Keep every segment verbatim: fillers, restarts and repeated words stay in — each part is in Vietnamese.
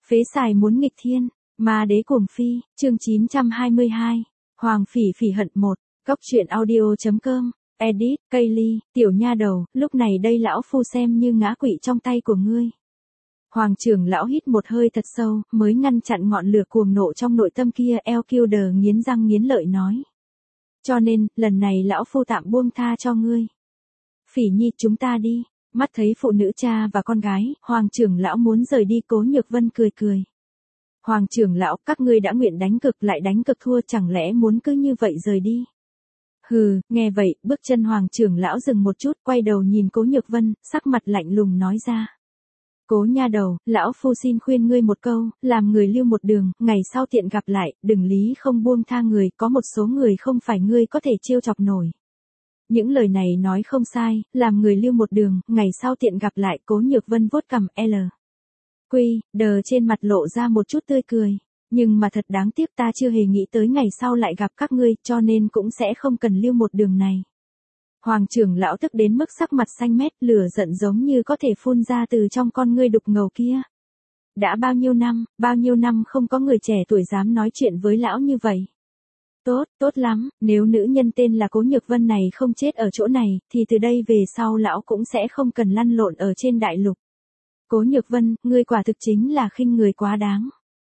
Phế xài muốn nghịch thiên, ma đế cuồng phi, chương chín trăm hai mươi hai, Hoàng Phỉ Phỉ hận một, góc truyện audio chấm com, edit, Kaylee, tiểu nha đầu, lúc này đây lão phu xem như ngã quỵ trong tay của ngươi. Hoàng trưởng lão hít một hơi thật sâu, mới ngăn chặn ngọn lửa cuồng nộ trong nội tâm kia. Elkilder nghiến răng nghiến lợi nói. Cho nên, lần này lão phu tạm buông tha cho ngươi. Phỉ nhi, chúng ta đi. Mắt thấy phụ nữ cha và con gái, Hoàng trưởng lão muốn rời đi. Cố Nhược Vân cười cười. Hoàng trưởng lão, các ngươi đã nguyện đánh cực lại đánh cực thua, chẳng lẽ muốn cứ như vậy rời đi? Hừ, nghe vậy, bước chân Hoàng trưởng lão dừng một chút, quay đầu nhìn Cố Nhược Vân, sắc mặt lạnh lùng nói ra. Cố nha đầu, lão phu xin khuyên ngươi một câu, làm người lưu một đường, ngày sau tiện gặp lại, đừng lý không buông tha người, có một số người không phải ngươi có thể trêu chọc nổi. Những lời này nói không sai, làm người lưu một đường, ngày sau tiện gặp lại. Cố Nhược Vân vuốt cằm L. Quy, đờ trên mặt lộ ra một chút tươi cười. Nhưng mà thật đáng tiếc, ta chưa hề nghĩ tới ngày sau lại gặp các ngươi, cho nên cũng sẽ không cần lưu một đường này. Hoàng trưởng lão tức đến mức sắc mặt xanh mét, lửa giận giống như có thể phun ra từ trong con ngươi đục ngầu kia. Đã bao nhiêu năm, bao nhiêu năm không có người trẻ tuổi dám nói chuyện với lão như vậy. Tốt, tốt lắm, nếu nữ nhân tên là Cố Nhược Vân này không chết ở chỗ này, thì từ đây về sau lão cũng sẽ không cần lăn lộn ở trên đại lục. Cố Nhược Vân, ngươi quả thực chính là khinh người quá đáng.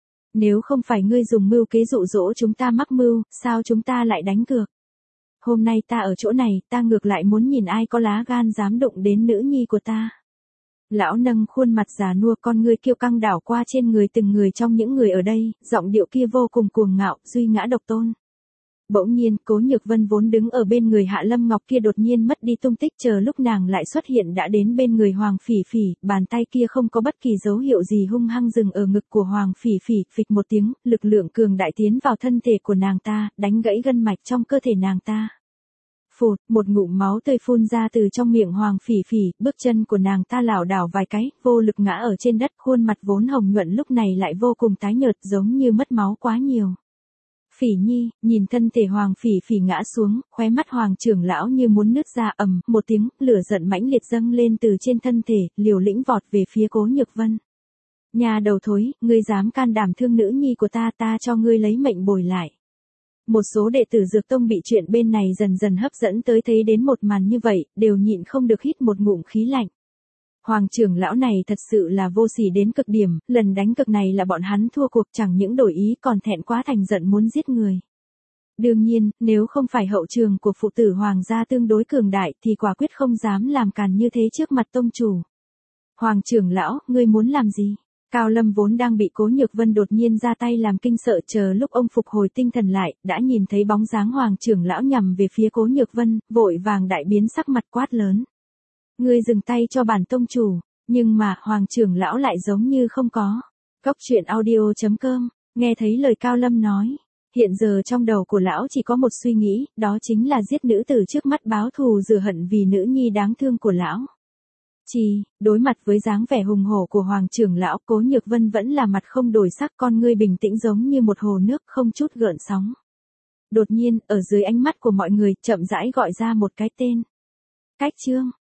Nếu không phải ngươi dùng mưu kế dụ dỗ chúng ta mắc mưu, sao chúng ta lại đánh cược? Hôm nay ta ở chỗ này, ta ngược lại muốn nhìn ai có lá gan dám đụng đến nữ nhi của ta. Lão nâng khuôn mặt già nua, con ngươi kiêu căng đảo qua trên người từng người trong những người ở đây, giọng điệu kia vô cùng cuồng ngạo, duy ngã độc tôn. Bỗng nhiên, Cố Nhược Vân vốn đứng ở bên người Hạ Lâm Ngọc kia đột nhiên mất đi tung tích, chờ lúc nàng lại xuất hiện đã đến bên người Hoàng Phỉ Phỉ, bàn tay kia không có bất kỳ dấu hiệu gì hung hăng dừng ở ngực của Hoàng Phỉ Phỉ, phịch một tiếng, lực lượng cường đại tiến vào thân thể của nàng ta, đánh gãy gân mạch trong cơ thể nàng ta. Phụt, một ngụm máu tươi phun ra từ trong miệng Hoàng Phỉ Phỉ, bước chân của nàng ta lảo đảo vài cái, vô lực ngã ở trên đất, khuôn mặt vốn hồng nhuận lúc này lại vô cùng tái nhợt, giống như mất máu quá nhiều. Phỉ nhi, nhìn thân thể Hoàng Phỉ Phỉ ngã xuống, khóe mắt Hoàng trưởng lão như muốn nứt ra, ầm, một tiếng, lửa giận mãnh liệt dâng lên từ trên thân thể, liều lĩnh vọt về phía Cố Nhược Vân. Nhà đầu thối, ngươi dám can đảm thương nữ nhi của ta, ta cho ngươi lấy mệnh bồi lại. Một số đệ tử Dược Tông bị chuyện bên này dần dần hấp dẫn tới, thấy đến một màn như vậy, đều nhịn không được hít một ngụm khí lạnh. Hoàng trưởng lão này thật sự là vô sỉ đến cực điểm, lần đánh cực này là bọn hắn thua cuộc, chẳng những đổi ý còn thẹn quá thành giận muốn giết người. Đương nhiên, nếu không phải hậu trường của phụ tử Hoàng gia tương đối cường đại thì quả quyết không dám làm càn như thế trước mặt tông chủ. Hoàng trưởng lão, ngươi muốn làm gì? Cao Lâm vốn đang bị Cố Nhược Vân đột nhiên ra tay làm kinh sợ, chờ lúc ông phục hồi tinh thần lại, đã nhìn thấy bóng dáng Hoàng trưởng lão nhằm về phía Cố Nhược Vân, vội vàng đại biến sắc mặt quát lớn. Ngươi dừng tay cho bản tông chủ, nhưng mà Hoàng trưởng lão lại giống như không có. Góc truyện audio chấm com, nghe thấy lời Cao Lâm nói, hiện giờ trong đầu của lão chỉ có một suy nghĩ, đó chính là giết nữ tử trước mắt báo thù rửa hận vì nữ nhi đáng thương của lão. Chỉ, đối mặt với dáng vẻ hùng hổ của Hoàng trưởng lão, Cố Nhược Vân vẫn là mặt không đổi sắc, con ngươi bình tĩnh giống như một hồ nước không chút gợn sóng. Đột nhiên, ở dưới ánh mắt của mọi người, chậm rãi gọi ra một cái tên. Cách Trương.